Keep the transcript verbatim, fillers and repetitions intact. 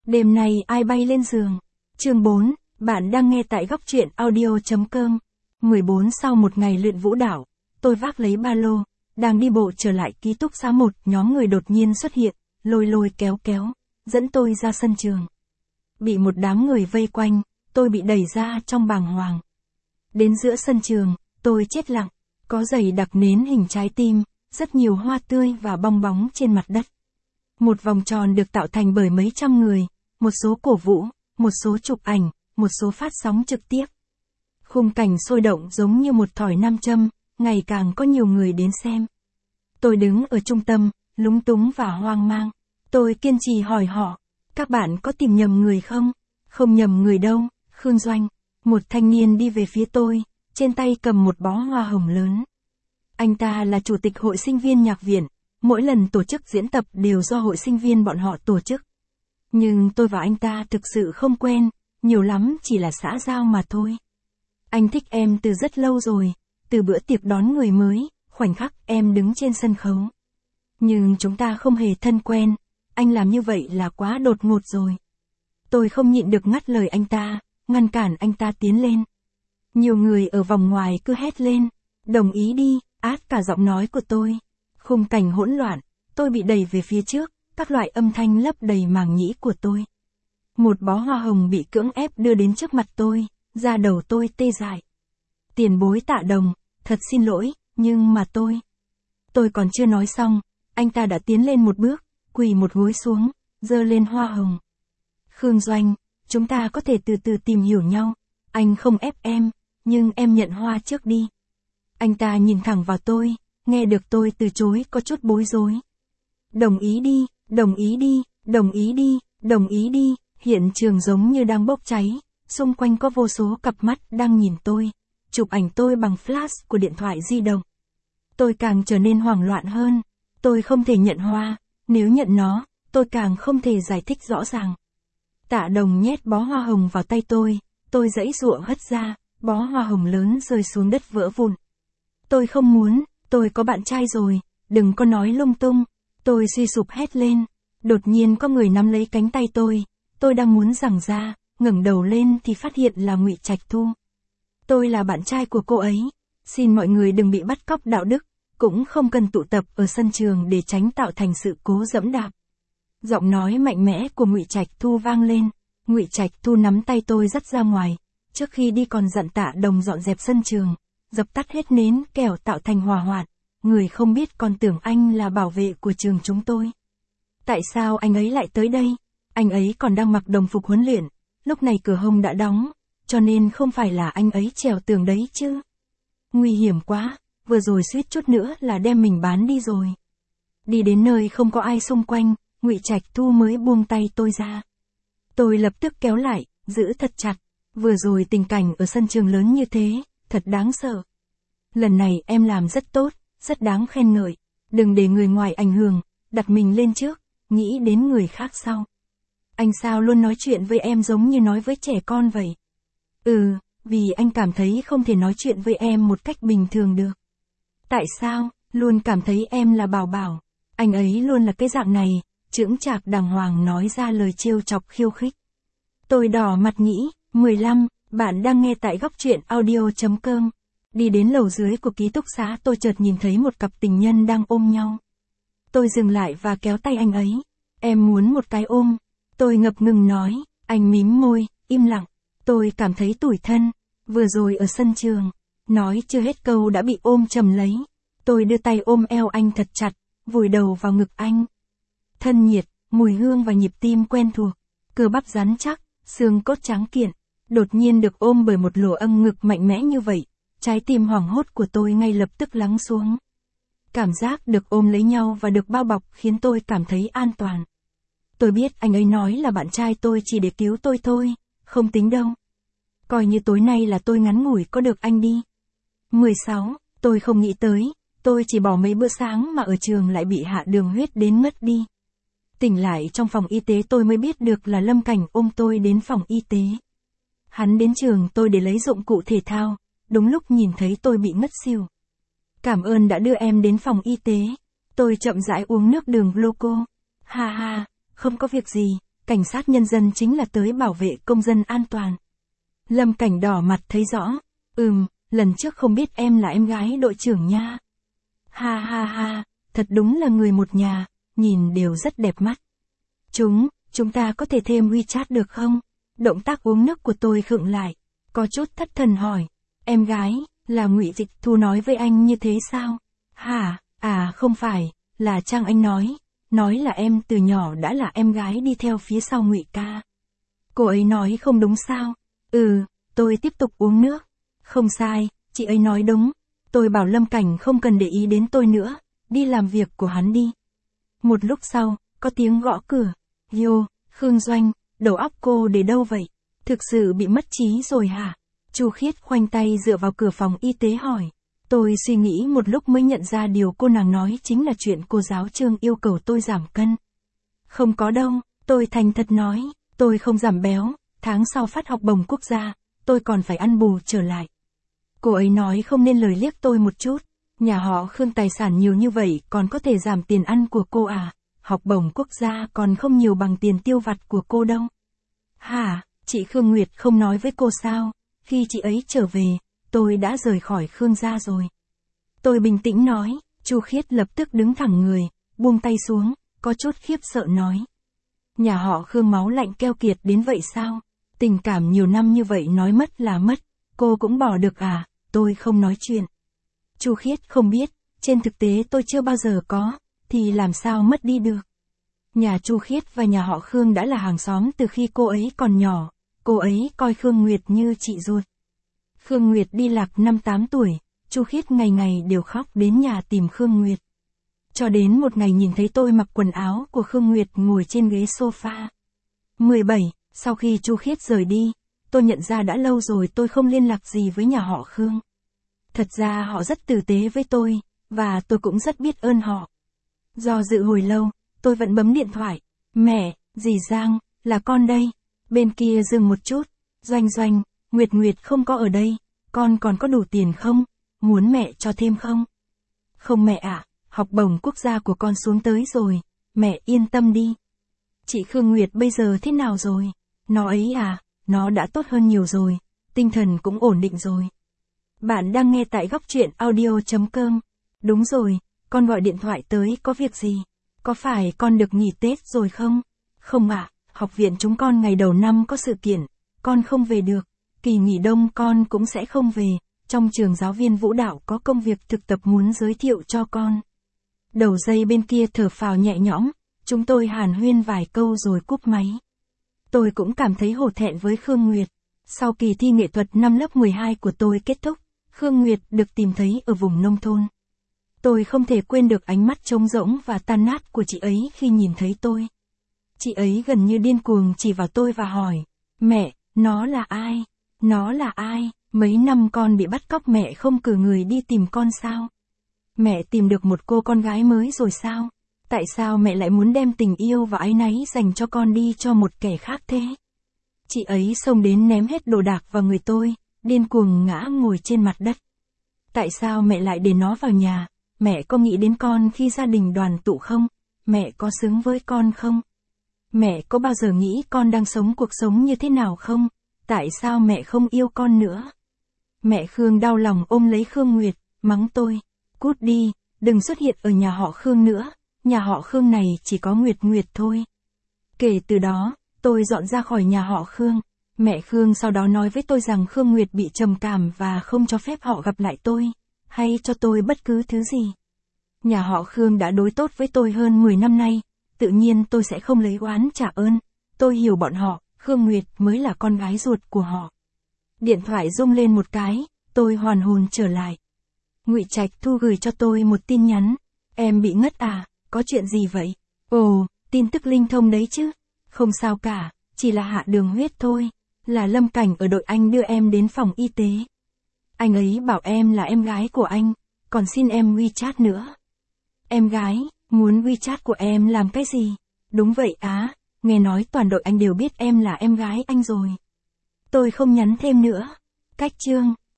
Đêm nay ai bay lên giường? Chương bốn, bạn đang nghe tại góc truyện audio.com. mười bốn Sau một ngày luyện vũ đạo, tôi vác lấy ba lô, đang đi bộ trở lại ký túc xá, một nhóm người đột nhiên xuất hiện, lôi lôi kéo kéo, dẫn tôi ra sân trường. Bị một đám người vây quanh, tôi bị đẩy ra trong bàng hoàng. Đến giữa sân trường, tôi chết lặng, có dày đặc nến hình trái tim, rất nhiều hoa tươi và bong bóng trên mặt đất. Một vòng tròn được tạo thành bởi mấy trăm người, một số cổ vũ, một số chụp ảnh, một số phát sóng trực tiếp. Khung cảnh sôi động giống như một thỏi nam châm, ngày càng có nhiều người đến xem. Tôi đứng ở trung tâm, lúng túng và hoang mang. Tôi kiên trì hỏi họ, các bạn có tìm nhầm người không? Không nhầm người đâu, Khương Doanh. Một thanh niên đi về phía tôi, trên tay cầm một bó hoa hồng lớn. Anh ta là chủ tịch hội sinh viên nhạc viện, mỗi lần tổ chức diễn tập đều do hội sinh viên bọn họ tổ chức. Nhưng tôi và anh ta thực sự không quen, nhiều lắm chỉ là xã giao mà thôi. Anh thích em từ rất lâu rồi, từ bữa tiệc đón người mới, khoảnh khắc em đứng trên sân khấu. Nhưng chúng ta không hề thân quen, anh làm như vậy là quá đột ngột rồi. Tôi không nhịn được ngắt lời anh ta, ngăn cản anh ta tiến lên. Nhiều người ở vòng ngoài cứ hét lên, đồng ý đi, át cả giọng nói của tôi. Khung cảnh hỗn loạn, tôi bị đẩy về phía trước, các loại âm thanh lấp đầy màng nhĩ của tôi. Một bó hoa hồng bị cưỡng ép đưa đến trước mặt tôi, da đầu tôi tê dại. Tiền bối Tạ Đồng, thật xin lỗi, nhưng mà tôi... Tôi còn chưa nói xong, anh ta đã tiến lên một bước, quỳ một gối xuống, giơ lên hoa hồng. Khương Doanh, chúng ta có thể từ từ tìm hiểu nhau, anh không ép em, nhưng em nhận hoa trước đi. Anh ta nhìn thẳng vào tôi, nghe được tôi từ chối có chút bối rối. Đồng ý đi, đồng ý đi, đồng ý đi, đồng ý đi, hiện trường giống như đang bốc cháy, xung quanh có vô số cặp mắt đang nhìn tôi, chụp ảnh tôi bằng flash của điện thoại di động. Tôi càng trở nên hoảng loạn hơn, tôi không thể nhận hoa, nếu nhận nó, tôi càng không thể giải thích rõ ràng. Tạ Đồng nhét bó hoa hồng vào tay tôi, tôi giãy giụa hất ra, bó hoa hồng lớn rơi xuống đất vỡ vụn. Tôi không muốn, tôi có bạn trai rồi, đừng có nói lung tung. Tôi suy sụp hét lên, đột nhiên có người nắm lấy cánh tay tôi, tôi đang muốn giằng ra, ngẩng đầu lên thì phát hiện là Ngụy Trạch Thu. Tôi là bạn trai của cô ấy, xin mọi người đừng bị bắt cóc đạo đức, cũng không cần tụ tập ở sân trường để tránh tạo thành sự cố dẫm đạp. Giọng nói mạnh mẽ của Ngụy Trạch Thu vang lên, Ngụy Trạch Thu nắm tay tôi dắt ra ngoài, trước khi đi còn dặn Tạ Đồng dọn dẹp sân trường, dập tắt hết nến kẻo tạo thành hỏa hoạn. Người không biết còn tưởng anh là bảo vệ của trường chúng tôi. Tại sao anh ấy lại tới đây? Anh ấy còn đang mặc đồng phục huấn luyện, lúc này cửa hông đã đóng, cho nên không phải là anh ấy trèo tường đấy chứ. Nguy hiểm quá, vừa rồi suýt chút nữa là đem mình bán đi rồi. Đi đến nơi không có ai xung quanh, Ngụy Trạch Thu mới buông tay tôi ra. Tôi lập tức kéo lại, giữ thật chặt. Vừa rồi tình cảnh ở sân trường lớn như thế, thật đáng sợ. Lần này em làm rất tốt, rất đáng khen ngợi. Đừng để người ngoài ảnh hưởng, đặt mình lên trước, nghĩ đến người khác sau. Anh sao luôn nói chuyện với em giống như nói với trẻ con vậy? Ừ, vì anh cảm thấy không thể nói chuyện với em một cách bình thường được. Tại sao? Luôn cảm thấy em là Bảo Bảo. Anh ấy luôn là cái dạng này, chững chạc đàng hoàng nói ra lời trêu chọc khiêu khích. Tôi đỏ mặt nghĩ, mười lăm, bạn đang nghe tại góc truyện audio.com. Đi đến lầu dưới của ký túc xá, tôi chợt nhìn thấy một cặp tình nhân đang ôm nhau. Tôi dừng lại và kéo tay anh ấy. Em muốn một cái ôm. Tôi ngập ngừng nói, anh mím môi, im lặng. Tôi cảm thấy tủi thân. Vừa rồi ở sân trường, nói chưa hết câu đã bị ôm chầm lấy. Tôi đưa tay ôm eo anh thật chặt, vùi đầu vào ngực anh. Thân nhiệt, mùi hương và nhịp tim quen thuộc, cơ bắp rắn chắc, xương cốt tráng kiện. Đột nhiên được ôm bởi một lỗ âng ngực mạnh mẽ như vậy. Trái tim hoảng hốt của tôi ngay lập tức lắng xuống. Cảm giác được ôm lấy nhau và được bao bọc khiến tôi cảm thấy an toàn. Tôi biết anh ấy nói là bạn trai tôi chỉ để cứu tôi thôi, không tính đâu. Coi như tối nay là tôi ngắn ngủi có được anh đi. mười sáu, tôi không nghĩ tới, tôi chỉ bỏ mấy bữa sáng mà ở trường lại bị hạ đường huyết đến ngất đi. Tỉnh lại trong phòng y tế tôi mới biết được là Lâm Cảnh ôm tôi đến phòng y tế. Hắn đến trường tôi để lấy dụng cụ thể thao. Đúng lúc nhìn thấy tôi bị ngất xỉu. Cảm ơn đã đưa em đến phòng y tế. Tôi chậm rãi uống nước đường gluco. Ha ha, không có việc gì, cảnh sát nhân dân chính là tới bảo vệ công dân an toàn. Lâm Cảnh đỏ mặt thấy rõ. Ừm, lần trước không biết em là em gái đội trưởng nha. Ha ha ha, thật đúng là người một nhà, nhìn đều rất đẹp mắt. Chúng, chúng ta có thể thêm WeChat được không? Động tác uống nước của tôi khựng lại, có chút thất thần hỏi. Em gái, là Ngụy Dịch Thu nói với anh như thế sao? Hả, à không phải, là Trang Anh nói, nói là em từ nhỏ đã là em gái đi theo phía sau Ngụy ca. Cô ấy nói không đúng sao? Ừ, tôi tiếp tục uống nước. Không sai, chị ấy nói đúng. Tôi bảo Lâm Cảnh không cần để ý đến tôi nữa, đi làm việc của hắn đi. Một lúc sau, có tiếng gõ cửa. Yo, Khương Doanh, đầu óc cô để đâu vậy? Thực sự bị mất trí rồi hả? Chu Khiết khoanh tay dựa vào cửa phòng y tế hỏi. Tôi suy nghĩ một lúc mới nhận ra điều cô nàng nói chính là chuyện cô giáo Trương yêu cầu tôi giảm cân. Không có đâu, tôi thành thật nói, tôi không giảm béo, tháng sau phát học bổng quốc gia, tôi còn phải ăn bù trở lại. Cô ấy nói không nên lời liếc tôi một chút, nhà họ Khương tài sản nhiều như vậy còn có thể giảm tiền ăn của cô à, học bổng quốc gia còn không nhiều bằng tiền tiêu vặt của cô đâu. Hả, chị Khương Nguyệt không nói với cô sao, khi chị ấy trở về, tôi đã rời khỏi Khương gia rồi. Tôi bình tĩnh nói, Chu Khiết lập tức đứng thẳng người, buông tay xuống, có chút khiếp sợ nói. Nhà họ Khương máu lạnh keo kiệt đến vậy sao? Tình cảm nhiều năm như vậy nói mất là mất, cô cũng bỏ được à? Tôi không nói chuyện. Chu Khiết không biết, trên thực tế tôi chưa bao giờ có, thì làm sao mất đi được. Nhà Chu Khiết và nhà họ Khương đã là hàng xóm từ khi cô ấy còn nhỏ, cô ấy coi Khương Nguyệt như chị ruột. Khương Nguyệt đi lạc năm tám tuổi, Chu Khiết ngày ngày đều khóc đến nhà tìm Khương Nguyệt. Cho đến một ngày nhìn thấy tôi mặc quần áo của Khương Nguyệt ngồi trên ghế sofa. mười bảy, sau khi Chu Khiết rời đi, tôi nhận ra đã lâu rồi tôi không liên lạc gì với nhà họ Khương. Thật ra họ rất tử tế với tôi, và tôi cũng rất biết ơn họ. Do dự hồi lâu, tôi vẫn bấm điện thoại. Mẹ, dì Giang, là con đây. Bên kia dừng một chút. Doanh Doanh, Nguyệt Nguyệt không có ở đây, con còn có đủ tiền không? Muốn mẹ cho thêm không? Không mẹ ạ, học bổng quốc gia của con xuống tới rồi, mẹ yên tâm đi. Chị Khương Nguyệt bây giờ thế nào rồi? Nó ấy à, nó đã tốt hơn nhiều rồi, tinh thần cũng ổn định rồi. Bạn đang nghe tại góc truyện audio chấm com. Đúng rồi, con gọi điện thoại tới có việc gì? Có phải con được nghỉ Tết rồi không? Không ạ, học viện chúng con ngày đầu năm có sự kiện, con không về được. Kỳ nghỉ đông con cũng sẽ không về, trong trường giáo viên vũ đạo có công việc thực tập muốn giới thiệu cho con. Đầu dây bên kia thở phào nhẹ nhõm, chúng tôi hàn huyên vài câu rồi cúp máy. Tôi cũng cảm thấy hổ thẹn với Khương Nguyệt. Sau kỳ thi nghệ thuật năm lớp mười hai của tôi kết thúc, Khương Nguyệt được tìm thấy ở vùng nông thôn. Tôi không thể quên được ánh mắt trống rỗng và tan nát của chị ấy khi nhìn thấy tôi. Chị ấy gần như điên cuồng chỉ vào tôi và hỏi, mẹ, nó là ai? Nó là ai? Mấy năm con bị bắt cóc mẹ không cử người đi tìm con sao? Mẹ tìm được một cô con gái mới rồi sao? Tại sao mẹ lại muốn đem tình yêu và áy náy dành cho con đi cho một kẻ khác thế? Chị ấy xông đến ném hết đồ đạc vào người tôi, điên cuồng ngã ngồi trên mặt đất. Tại sao mẹ lại để nó vào nhà? Mẹ có nghĩ đến con khi gia đình đoàn tụ không? Mẹ có xứng với con không? Mẹ có bao giờ nghĩ con đang sống cuộc sống như thế nào không? Tại sao mẹ không yêu con nữa? Mẹ Khương đau lòng ôm lấy Khương Nguyệt, mắng tôi. Cút đi, đừng xuất hiện ở nhà họ Khương nữa, nhà họ Khương này chỉ có Nguyệt Nguyệt thôi. Kể từ đó, tôi dọn ra khỏi nhà họ Khương. Mẹ Khương sau đó nói với tôi rằng Khương Nguyệt bị trầm cảm và không cho phép họ gặp lại tôi, hay cho tôi bất cứ thứ gì. Nhà họ Khương đã đối tốt với tôi hơn mười năm nay, tự nhiên tôi sẽ không lấy oán trả ơn. Tôi hiểu bọn họ, Khương Nguyệt mới là con gái ruột của họ. Điện thoại rung lên một cái, tôi hoàn hồn trở lại. Ngụy Trạch Thu gửi cho tôi một tin nhắn. Em bị ngất à, có chuyện gì vậy? Ồ, tin tức linh thông đấy chứ. Không sao cả, chỉ là hạ đường huyết thôi. Là Lâm Cảnh ở đội Anh đưa em đến phòng y tế. Anh ấy bảo em là em gái của anh, còn xin em WeChat nữa. Em gái, muốn WeChat của em làm cái gì? Đúng vậy á, nghe nói toàn đội Anh đều biết em là em gái anh rồi. Tôi không nhắn thêm nữa. Cách chương.